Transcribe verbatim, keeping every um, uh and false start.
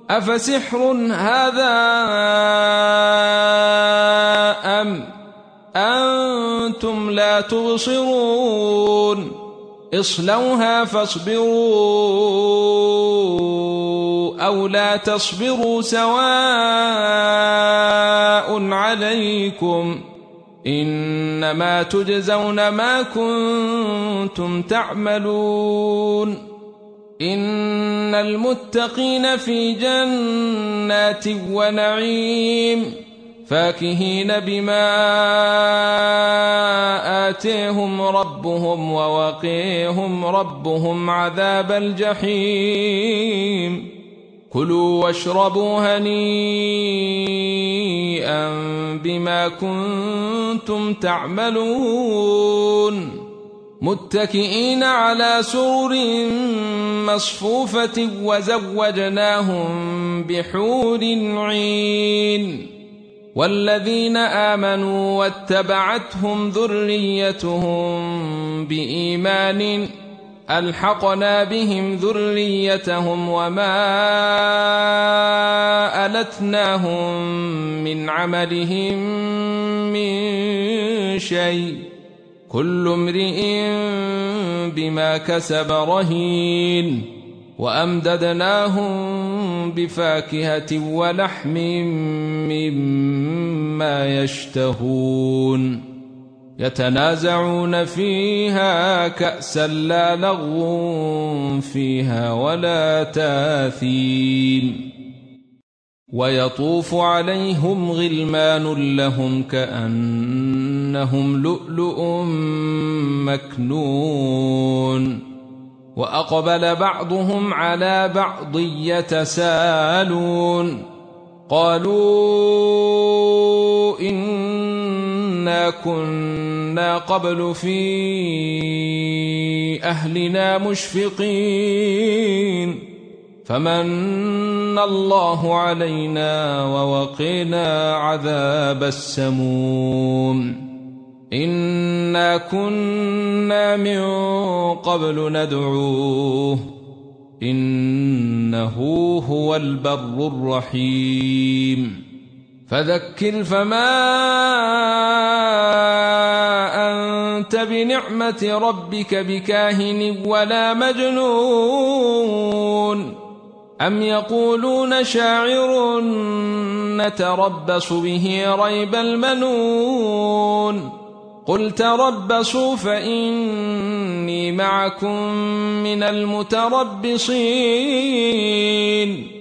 أفسحر هذا أم أنتم لا تبصرون اصلوها فاصبروا أو لا تصبروا سواء عليكم إنما تجزون ما كنتم تعملون إن المتقين في جنات ونعيم فاكهين بما آتيهم ربهم ووقيهم ربهم عذاب الجحيم كلوا واشربوا هنيئا بما كنتم تعملون متكئين على سرر مصفوفة وزوجناهم بحور عين والذين آمنوا واتبعتهم ذريتهم بإيمان ألحقنا بهم ذريتهم وما ألتناهم من عملهم من شيء كل امرئ بما كسب رهين وأمددناهم بفاكهة ولحم مما يشتهون يتنازعون فيها كأسا لا لغو فيها ولا تاثيم ويطوف عليهم غلمان لهم كأنهم لؤلؤ مكنون وأقبل بعضهم على بعض يتساءلون قالوا إنا كنا قبل في أهلنا مشفقين فمن الله علينا ووقنا عذاب السموم إنا كنا من قبل ندعوه إنه هو البر الرحيم فذكر فما أنت بنعمة ربك بكاهن ولا مجنون أم يقولون شاعر نتربص به ريب المنون قل تربصوا فإني معكم من المتربصين